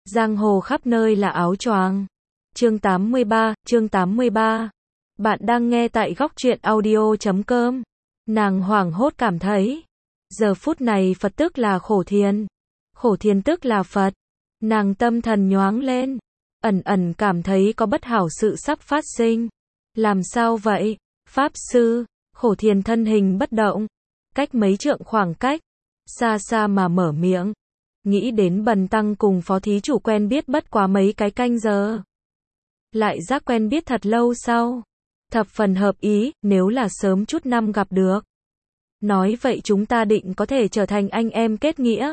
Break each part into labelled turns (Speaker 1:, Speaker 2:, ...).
Speaker 1: Giang hồ khắp nơi là áo choàng. Chương 83. Bạn đang nghe tại góc truyện audio.com. Nàng hoảng hốt cảm thấy, giờ phút này Phật tức là khổ thiền tức là Phật. Nàng tâm thần nhoáng lên, ẩn ẩn cảm thấy có bất hảo sự sắp phát sinh. Làm sao vậy? Pháp sư, khổ thiền thân hình bất động, cách mấy trượng khoảng cách, xa xa mà mở miệng. Nghĩ đến Bần tăng cùng phó thí chủ quen biết bất quá mấy cái canh giờ. Lại giác quen biết thật lâu sau. Thập phần hợp ý, nếu là sớm chút năm gặp được. Nói vậy chúng ta định có thể trở thành anh em kết nghĩa.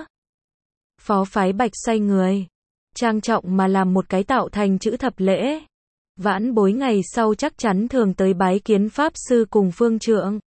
Speaker 1: Phó Phái Bạch xoay người, trang trọng mà làm một cái tạo thành chữ thập lễ. Vãn bối ngày sau chắc chắn thường tới bái kiến Pháp sư cùng phương trượng.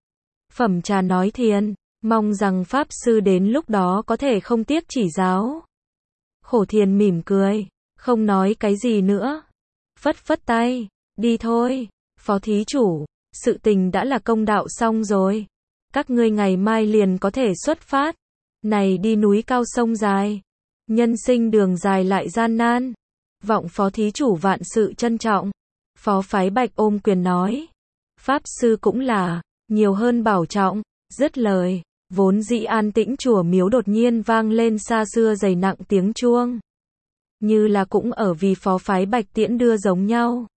Speaker 1: Phẩm trà nói thiền, mong rằng Pháp sư đến lúc đó có thể không tiếc chỉ giáo. Khổ thiền mỉm cười, không nói cái gì nữa. Phất phất tay, đi thôi, phó thí chủ, sự tình đã là công đạo xong rồi. Các ngươi ngày mai liền có thể xuất phát. Này đi núi cao sông dài, nhân sinh đường dài lại gian nan. Vọng phó thí chủ vạn sự trân trọng. Phó Phái Bạch ôm quyền nói. Pháp sư cũng là, nhiều hơn bảo trọng. Dứt lời, vốn dĩ an tĩnh chùa miếu đột nhiên vang lên xa xưa dày nặng tiếng chuông. Như là cũng ở vì Phó Phái Bạch tiễn đưa giống nhau.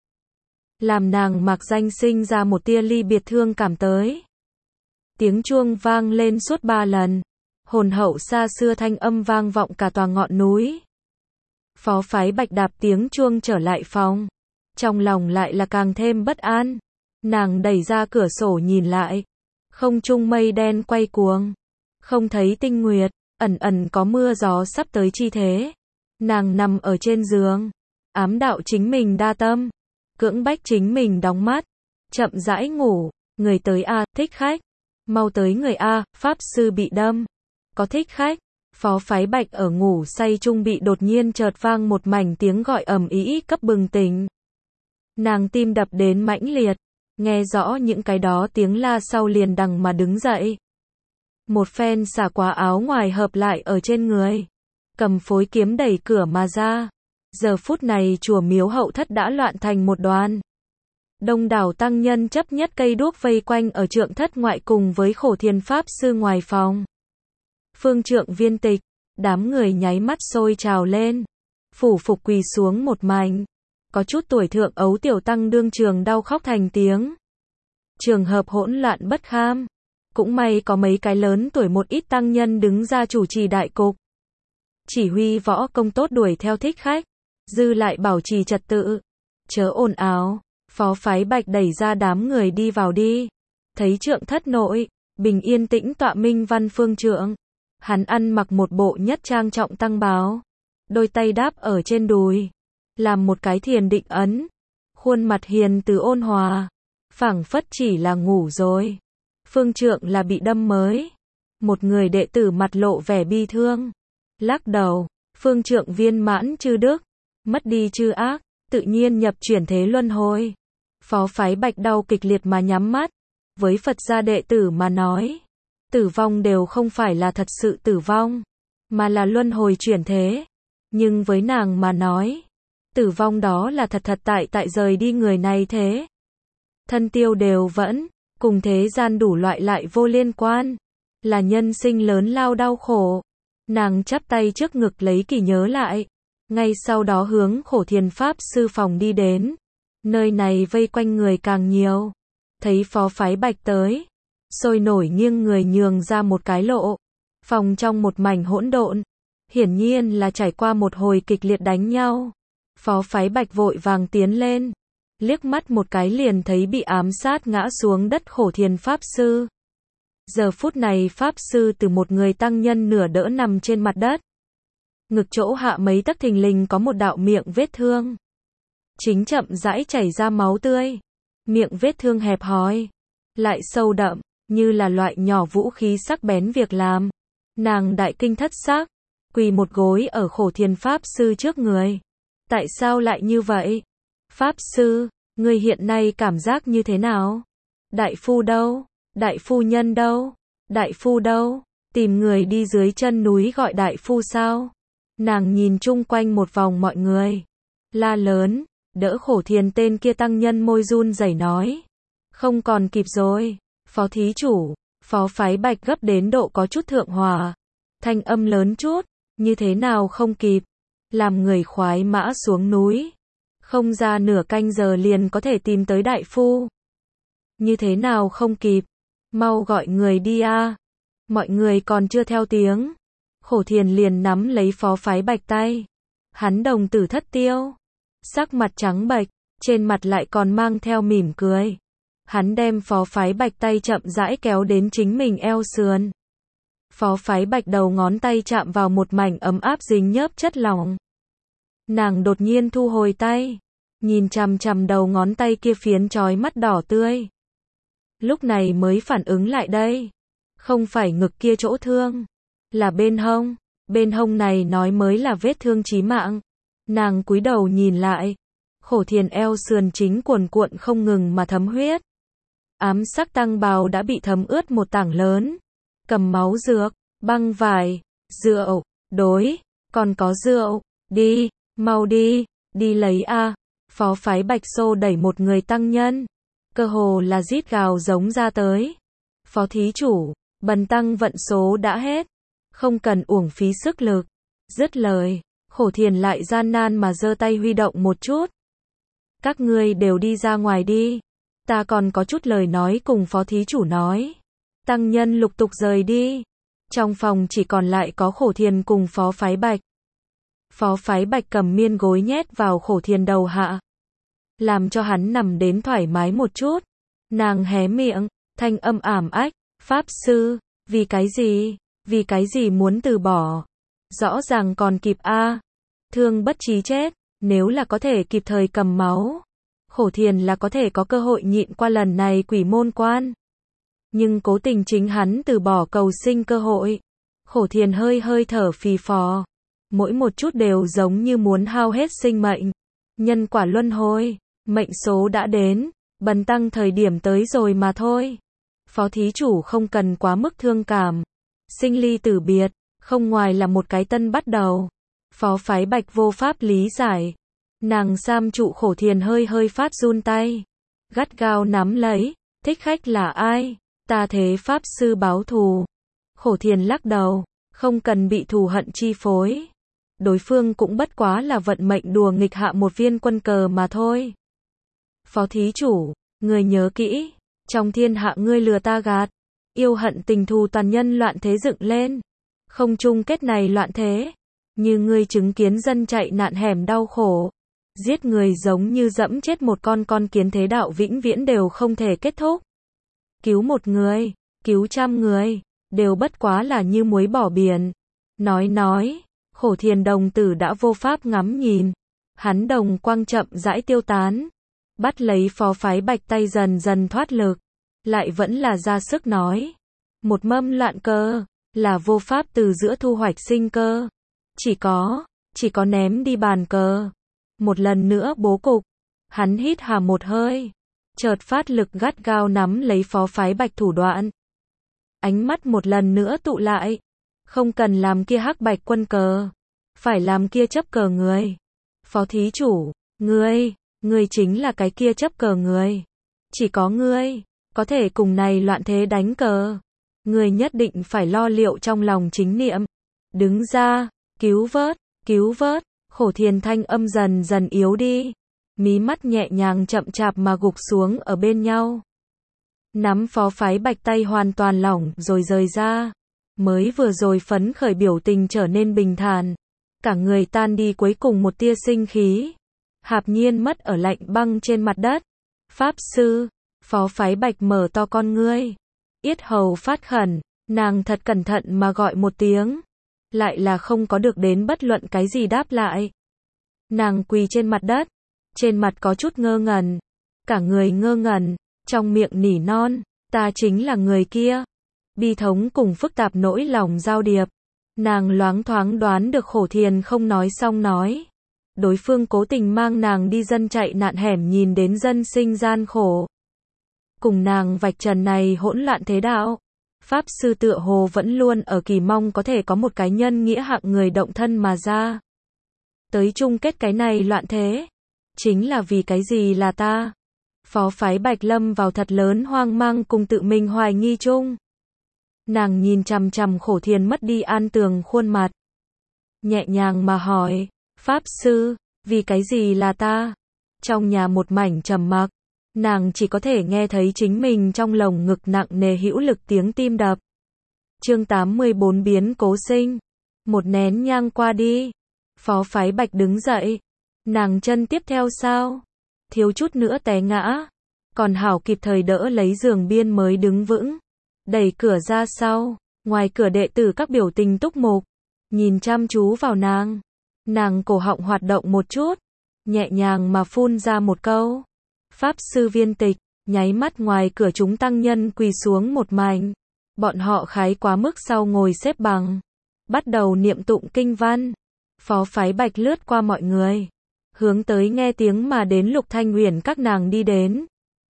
Speaker 1: Làm nàng Mạc Danh sinh ra một tia ly biệt thương cảm tới. Tiếng chuông vang lên suốt 3 lần. Hồn hậu xa xưa thanh âm vang vọng cả tòa ngọn núi. Phó Phái Bạch đạp tiếng chuông trở lại phòng. Trong lòng lại là càng thêm bất an. Nàng đẩy ra cửa sổ nhìn lại. Không trung mây đen quay cuồng. Không thấy tinh nguyệt, ẩn ẩn có mưa gió sắp tới chi thế. Nàng nằm ở trên giường. Ám đạo chính mình đa tâm. Cưỡng bách chính mình đóng mắt. Chậm rãi ngủ. Người tới a, thích khách. Mau tới người a, Pháp sư bị đâm. Có thích khách. Phó Phái Bạch ở ngủ say chung bị đột nhiên chợt vang một mảnh tiếng gọi ầm ĩ cấp bừng tỉnh. Nàng tim đập đến mãnh liệt. Nghe rõ những cái đó tiếng la sau liền đằng mà đứng dậy. Một phen xả quá áo ngoài hợp lại ở trên người. Cầm phối kiếm đẩy cửa mà ra. Giờ phút này chùa miếu hậu thất đã loạn thành một đoàn. Đông đảo tăng nhân chấp nhất cây đuốc vây quanh ở trượng thất ngoại cùng với khổ thiền Pháp sư ngoài phòng. Phương trượng viên tịch, đám người nháy mắt sôi trào lên. Phủ phục quỳ xuống một mảnh. Có chút tuổi thượng ấu tiểu tăng đương trường đau khóc thành tiếng. Trường hợp hỗn loạn bất kham. Cũng may có mấy cái lớn tuổi một ít tăng nhân đứng ra chủ trì đại cục. Chỉ huy võ công tốt đuổi theo thích khách. Dư lại bảo trì trật tự. Chớ ồn ào. Phó Phái Bạch đẩy ra đám người đi vào đi. Thấy trượng thất nội, bình yên tĩnh tọa minh văn phương trượng. Hắn ăn mặc một bộ nhất trang trọng tăng bào. Đôi tay đáp ở trên đùi. Làm một cái thiền định ấn. Khuôn mặt hiền từ ôn hòa. Phảng phất chỉ là ngủ rồi. Phương trượng là bị đâm mới. Một người đệ tử mặt lộ vẻ bi thương. Lắc đầu, phương trượng viên mãn chư đức. Mất đi chư ác, tự nhiên nhập chuyển thế luân hồi. Phó Phái Bạch đau kịch liệt mà nhắm mắt. Với Phật gia đệ tử mà nói. Tử vong đều không phải là thật sự tử vong. Mà là luân hồi chuyển thế. Nhưng với nàng mà nói. Tử vong đó là thật tại rời đi người này thế. Thân tiêu đều vẫn, cùng thế gian đủ loại lại vô liên quan. Là nhân sinh lớn lao đau khổ. Nàng chắp tay trước ngực lấy kỷ nhớ lại. Ngay sau đó hướng khổ thiền Pháp sư phòng đi đến. Nơi này vây quanh người càng nhiều. Thấy Phó Phái Bạch tới. Sôi nổi nghiêng người nhường ra một cái lộ. Phòng trong một mảnh hỗn độn. Hiển nhiên là trải qua một hồi kịch liệt đánh nhau. Phó Phái Bạch vội vàng tiến lên. Liếc mắt một cái liền thấy bị ám sát ngã xuống đất khổ thiền Pháp sư. Giờ phút này Pháp sư từ một người tăng nhân nửa đỡ nằm trên mặt đất. Ngực chỗ hạ mấy tấc thình lình có một đạo miệng vết thương. Chính chậm rãi chảy ra máu tươi. Miệng vết thương hẹp hòi. Lại sâu đậm, như là loại nhỏ vũ khí sắc bén việc làm. Nàng đại kinh thất xác. Quỳ một gối ở khổ thiền Pháp sư trước người. Tại sao lại như vậy? Pháp sư, ngươi hiện nay cảm giác như thế nào? Đại phu đâu? Đại phu nhân đâu? Đại phu đâu? Tìm người đi dưới chân núi gọi đại phu sao? Nàng nhìn chung quanh một vòng mọi người. La lớn, đỡ Khổ Thiền tên kia tăng nhân môi run rẩy nói. Không còn kịp rồi, phó thí chủ, phó phái Bạch gấp đến độ có chút thượng hòa. Thanh âm lớn chút, như thế nào không kịp, làm người khoái mã xuống núi. Không ra nửa canh giờ liền có thể tìm tới đại phu. Như thế nào không kịp, mau gọi người đi a. Mọi người còn chưa theo tiếng. Khổ Thiền liền nắm lấy phó phái Bạch tay. Hắn đồng tử thất tiêu. Sắc mặt trắng bệch, trên mặt lại còn mang theo mỉm cười. Hắn đem phó phái Bạch tay chậm rãi kéo đến chính mình eo sườn. Phó phái Bạch đầu ngón tay chạm vào một mảnh ấm áp dính nhớp chất lỏng. Nàng đột nhiên thu hồi tay, nhìn chằm chằm đầu ngón tay kia phiến chói mắt đỏ tươi. Lúc này mới phản ứng lại đây. Không phải ngực kia chỗ thương, là bên hông này nói mới là vết thương chí mạng. Nàng cúi đầu nhìn lại, Khổ Thiền eo sườn chính cuồn cuộn không ngừng mà thấm huyết. Ám sắc tăng bào đã bị thấm ướt một tảng lớn. Cầm máu dược, băng vải, rượu, đối, còn có rượu, đi, mau đi, đi lấy a. Phó phái Bạch xô đẩy một người tăng nhân, cơ hồ là rít gào giống ra tới. Phó thí chủ, bần tăng vận số đã hết, không cần uổng phí sức lực. Dứt lời, Khổ Thiền lại gian nan mà giơ tay huy động một chút. Các ngươi đều đi ra ngoài đi, ta còn có chút lời nói cùng phó thí chủ nói. Tăng nhân lục tục rời đi. Trong phòng chỉ còn lại có Khổ Thiền cùng phó phái Bạch. Phó phái Bạch cầm miên gối nhét vào Khổ Thiền đầu hạ, làm cho hắn nằm đến thoải mái một chút. Nàng hé miệng, thanh âm ảm ách, Pháp sư, vì cái gì muốn từ bỏ? Rõ ràng còn kịp a. Thương bất chí chết, nếu là có thể kịp thời cầm máu, Khổ Thiền là có thể có cơ hội nhịn qua lần này quỷ môn quan. Nhưng cố tình chính hắn từ bỏ cầu sinh cơ hội. Khổ Thiền hơi hơi thở phì phò, mỗi một chút đều giống như muốn hao hết sinh mệnh. Nhân quả luân hồi, mệnh số đã đến, bần tăng thời điểm tới rồi mà thôi. Phó thí chủ không cần quá mức thương cảm. Sinh ly tử biệt, không ngoài là một cái tân bắt đầu. Phó phái Bạch vô pháp lý giải. Nàng giam trụ Khổ Thiền hơi hơi phát run tay, gắt gao nắm lấy. Thích khách là ai? Ta thế Pháp sư báo thù. Khổ Thiền lắc đầu, không cần bị thù hận chi phối. Đối phương cũng bất quá là vận mệnh đùa nghịch hạ một viên quân cờ mà thôi. Phó thí chủ, người nhớ kỹ, trong thiên hạ ngươi lừa ta gạt, yêu hận tình thù toàn nhân loạn thế dựng lên, không chung kết này loạn thế, như ngươi chứng kiến dân chạy nạn hẻm đau khổ, giết người giống như dẫm chết một con kiến, thế đạo vĩnh viễn đều không thể kết thúc. Cứu một người, cứu trăm người, đều bất quá là như muối bỏ biển. Nói, Khổ Thiền đồng tử đã vô pháp ngắm nhìn. Hắn đồng quang chậm rãi tiêu tán. Bắt lấy phó phái Bạch tay dần dần thoát lực. Lại vẫn là ra sức nói. Một mâm loạn cơ, là vô pháp từ giữa thu hoạch sinh cơ. Chỉ có ném đi bàn cờ. Một lần nữa bố cục. Hắn hít hà một hơi, chợt phát lực gắt gao nắm lấy phó phái Bạch thủ đoạn. Ánh mắt một lần nữa tụ lại. Không cần làm kia hắc bạch quân cờ, phải làm kia chấp cờ người. Phó thí chủ, ngươi chính là cái kia chấp cờ người. Chỉ có ngươi có thể cùng này loạn thế đánh cờ. Ngươi nhất định phải lo liệu trong lòng chính niệm. Đứng ra, cứu vớt. Khổ Thiền thanh âm dần dần yếu đi. Mí mắt nhẹ nhàng chậm chạp mà gục xuống ở bên nhau. Nắm phó phái Bạch tay hoàn toàn lỏng rồi rời ra. Mới vừa rồi phấn khởi biểu tình trở nên bình thản. Cả người tan đi cuối cùng một tia sinh khí. Hạp nhiên mất ở lạnh băng trên mặt đất. Pháp sư, phó phái Bạch mở to con ngươi. Yết hầu phát khẩn, nàng thật cẩn thận mà gọi một tiếng. Lại là không có được đến bất luận cái gì đáp lại. Nàng quỳ trên mặt đất. Trên mặt có chút ngơ ngẩn. Cả người ngơ ngẩn, trong miệng nỉ non. Ta chính là người kia. Bi thống cùng phức tạp nỗi lòng giao điệp. Nàng loáng thoáng đoán được Khổ Thiền không nói xong nói. Đối phương cố tình mang nàng đi dân chạy nạn hẻm nhìn đến dân sinh gian khổ. Cùng nàng vạch trần này hỗn loạn thế đạo. Pháp sư tựa hồ vẫn luôn ở kỳ mong có thể có một cái nhân nghĩa hạng người động thân mà ra. Tới chung kết cái này loạn thế. Chính là vì cái gì là ta? Phó phái Bạch lâm vào thật lớn hoang mang cùng tự mình hoài nghi chung. Nàng nhìn chằm chằm Khổ Thiền mất đi an tường khuôn mặt. Nhẹ nhàng mà hỏi, Pháp sư, vì cái gì là ta? Trong nhà một mảnh trầm mặc, nàng chỉ có thể nghe thấy chính mình trong lồng ngực nặng nề hữu lực tiếng tim đập. Chương 84 biến cố sinh. Một nén nhang qua đi, Phó phái Bạch đứng dậy. Nàng chân tiếp theo sao? Thiếu chút nữa té ngã. Còn hảo kịp thời đỡ lấy giường biên mới đứng vững. Đẩy cửa ra sau, ngoài cửa đệ tử các biểu tình túc mục, nhìn chăm chú vào nàng. Nàng cổ họng hoạt động một chút, nhẹ nhàng mà phun ra một câu. Pháp sư Viên Tịch, nháy mắt ngoài cửa chúng tăng nhân quỳ xuống một mảnh. Bọn họ khái quá mức sau ngồi xếp bằng, bắt đầu niệm tụng kinh văn. Phó phái Bạch lướt qua mọi người, hướng tới nghe tiếng mà đến Lục Thanh Uyển các nàng đi đến.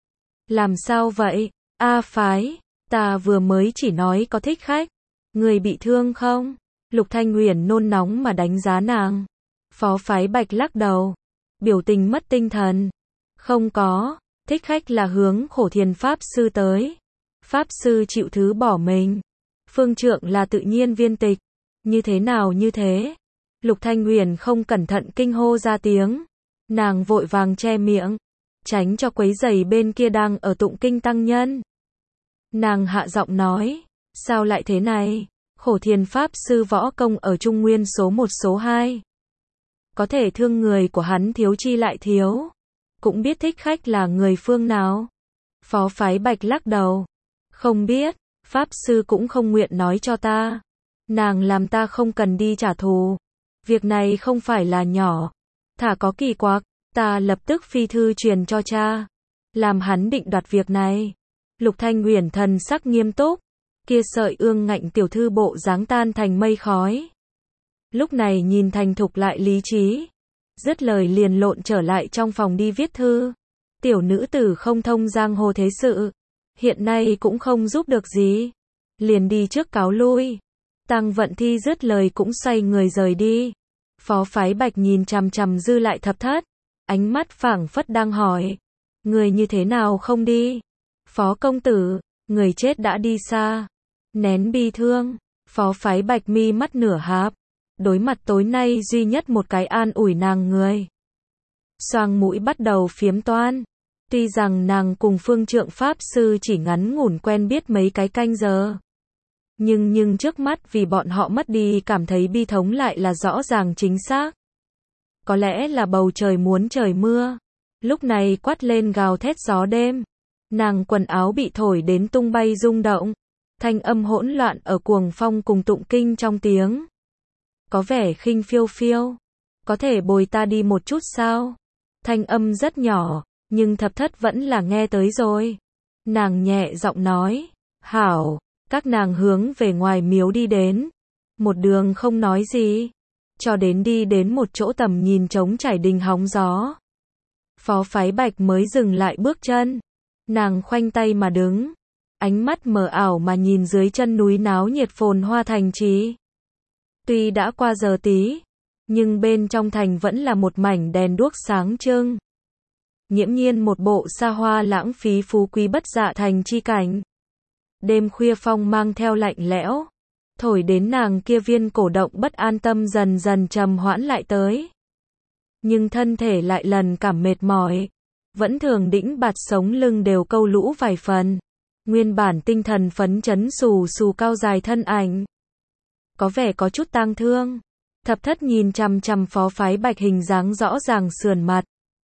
Speaker 1: Làm sao vậy? A phái, ta vừa mới chỉ nói có thích khách. Người bị thương không? Lục Thanh Uyển nôn nóng mà đánh giá nàng. Phó phái Bạch lắc đầu, biểu tình mất tinh thần. Không có, thích khách là hướng Khổ Thiền Pháp sư tới. Pháp sư chịu thứ bỏ mình. Phương trượng là tự nhiên Viên Tịch. Như thế nào như thế? Lục Thanh Uyển không cẩn thận kinh hô ra tiếng. Nàng vội vàng che miệng, tránh cho quấy rầy bên kia đang ở tụng kinh tăng nhân. Nàng hạ giọng nói, sao lại thế này? Khổ Thiền Pháp sư võ công ở Trung Nguyên số 1 số 2. Có thể thương người của hắn thiếu chi lại thiếu. Cũng biết thích khách là người phương nào? Phó phái Bạch lắc đầu. Không biết, Pháp sư cũng không nguyện nói cho ta. Nàng làm ta không cần đi trả thù. Việc này không phải là nhỏ. Thả có kỳ quặc, ta lập tức phi thư truyền cho cha. Làm hắn định đoạt việc này. Lục Thanh Uyển thần sắc nghiêm túc. Kia sợi ương ngạnh tiểu thư bộ dáng tan thành mây khói. Lúc này nhìn thành thục lại lý trí. Dứt lời liền lộn trở lại trong phòng đi viết thư. Tiểu nữ tử không thông giang hồ thế sự. Hiện nay cũng không giúp được gì. Liền đi trước cáo lui. Tăng Vận Thi dứt lời cũng xoay người rời đi. Phó phái Bạch nhìn chằm chằm dư lại thập thất. Ánh mắt phảng phất đang hỏi. Người như thế nào không đi? Phó công tử, người chết đã đi xa. Nén bi thương. Phó phái Bạch mi mắt nửa hạp. Đối mặt tối nay duy nhất một cái an ủi nàng người. Xoang mũi bắt đầu phiếm toan. Tuy rằng nàng cùng Phương Trượng Pháp sư chỉ ngắn ngủn quen biết mấy cái canh giờ. Nhưng trước mắt vì bọn họ mất đi cảm thấy bi thống lại là rõ ràng chính xác. Có lẽ là bầu trời muốn trời mưa. Lúc này quát lên gào thét gió đêm. Nàng quần áo bị thổi đến tung bay rung động. Thanh âm hỗn loạn ở cuồng phong cùng tụng kinh trong tiếng. Có vẻ khinh phiêu phiêu. Có thể bồi ta đi một chút sao? Thanh âm rất nhỏ, nhưng thập thất vẫn là nghe tới rồi. Nàng nhẹ giọng nói. Hảo. Các nàng hướng về ngoài miếu đi đến. Một đường không nói gì. Cho đến đi đến một chỗ tầm nhìn trống trải đình hóng gió. Phó phái Bạch mới dừng lại bước chân. Nàng khoanh tay mà đứng. Ánh mắt mờ ảo mà nhìn dưới chân núi náo nhiệt phồn hoa thành trì. Tuy đã qua giờ tí, nhưng bên trong thành vẫn là một mảnh đèn đuốc sáng trưng. Nghiễm nhiên một bộ xa hoa lãng phí phú quý bất dạ thành chi cảnh. Đêm khuya phong mang theo lạnh lẽo, thổi đến nàng kia viên cổ động bất an tâm dần dần trầm hoãn lại tới. Nhưng thân thể lại lần cảm mệt mỏi, vẫn thường đĩnh bạt sống lưng đều câu lũ vài phần. Nguyên bản tinh thần phấn chấn xù xù cao dài thân ảnh. Có vẻ có chút tang thương. Thập thất nhìn chằm chằm phó phái Bạch hình dáng rõ ràng sườn mặt.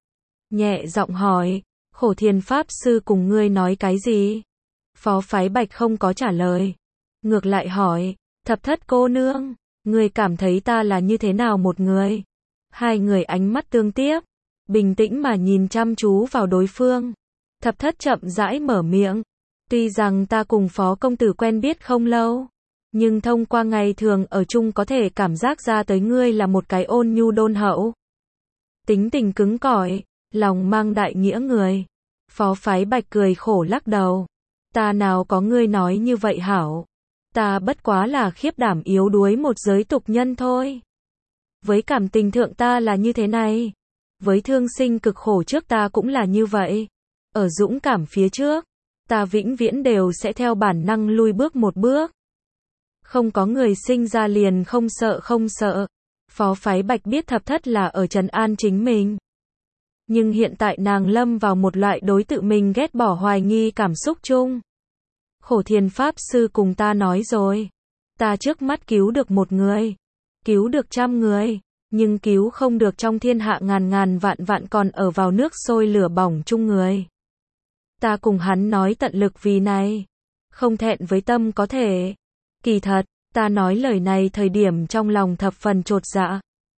Speaker 1: Nhẹ giọng hỏi, Khổ Thiền Pháp sư cùng ngươi nói cái gì? Phó phái Bạch không có trả lời. Ngược lại hỏi, thập thất cô nương, ngươi cảm thấy ta là như thế nào một người? Hai người ánh mắt tương tiếp, bình tĩnh mà nhìn chăm chú vào đối phương. Thập thất chậm rãi mở miệng. Tuy rằng ta cùng phó công tử quen biết không lâu, nhưng thông qua ngày thường ở chung có thể cảm giác ra tới ngươi là một cái ôn nhu đôn hậu. Tính tình cứng cỏi, lòng mang đại nghĩa người. Phó phái Bạch cười khổ lắc đầu. Ta nào có ngươi nói như vậy hảo. Ta bất quá là khiếp đảm yếu đuối một giới tục nhân thôi. Với cảm tình thượng ta là như thế này. Với thương sinh cực khổ trước ta cũng là như vậy. Ở dũng cảm phía trước, ta vĩnh viễn đều sẽ theo bản năng lui bước một bước. Không có người sinh ra liền không sợ. Phó Phái Bạch biết Thập Thất là ở trấn an chính mình. Nhưng hiện tại nàng lâm vào một loại đối tự mình ghét bỏ hoài nghi cảm xúc chung. Khổ Thiền Pháp Sư cùng ta nói rồi. Ta trước mắt cứu được một người. Cứu được 100 người. Nhưng cứu không được trong thiên hạ ngàn vạn còn ở vào nước sôi lửa bỏng chung người. Ta cùng hắn nói tận lực vì này. Không thẹn với tâm có thể. Kỳ thật, ta nói lời này thời điểm trong lòng thập phần chột dạ.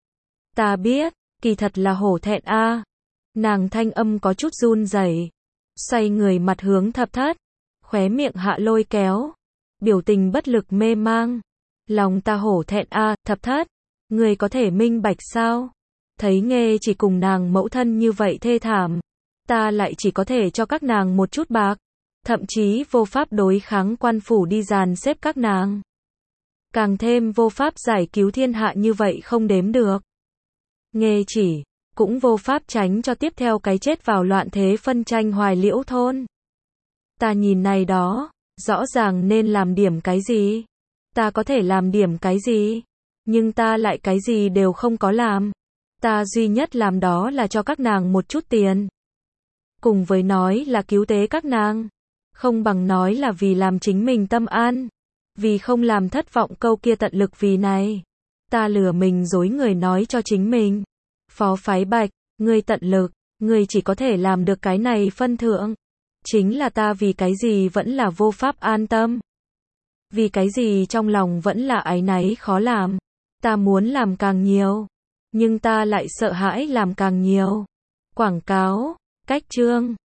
Speaker 1: Ta biết, kỳ thật là hổ thẹn a. Nàng thanh âm có chút run rẩy, xoay người mặt hướng Thập Thất, khóe miệng hạ lôi kéo, biểu tình bất lực mê mang. Lòng ta hổ thẹn a, Thập Thất, người có thể minh bạch sao? Thấy Nghê chỉ cùng nàng mẫu thân như vậy thê thảm, ta lại chỉ có thể cho các nàng một chút bạc, thậm chí vô pháp đối kháng quan phủ đi dàn xếp các nàng. Càng thêm vô pháp giải cứu thiên hạ như vậy không đếm được. Nghê chỉ, cũng vô pháp tránh cho tiếp theo cái chết vào loạn thế phân tranh Hoài Liễu thôn. Ta nhìn này đó, rõ ràng nên làm điểm cái gì? Ta có thể làm điểm cái gì? Nhưng ta lại cái gì đều không có làm. Ta duy nhất làm đó là cho các nàng một chút tiền. Cùng với nói là cứu tế các nàng, không bằng nói là vì làm chính mình tâm an. Vì không làm thất vọng câu kia tận lực vì này. Ta lừa mình dối người nói cho chính mình. Phó Phái Bạch, ngươi tận lực, ngươi chỉ có thể làm được cái này phân thượng. Chính là ta vì cái gì vẫn là vô pháp an tâm. Vì cái gì trong lòng vẫn là áy náy khó làm. Ta muốn làm càng nhiều, nhưng ta lại sợ hãi làm càng nhiều. Quảng cáo, cách chương.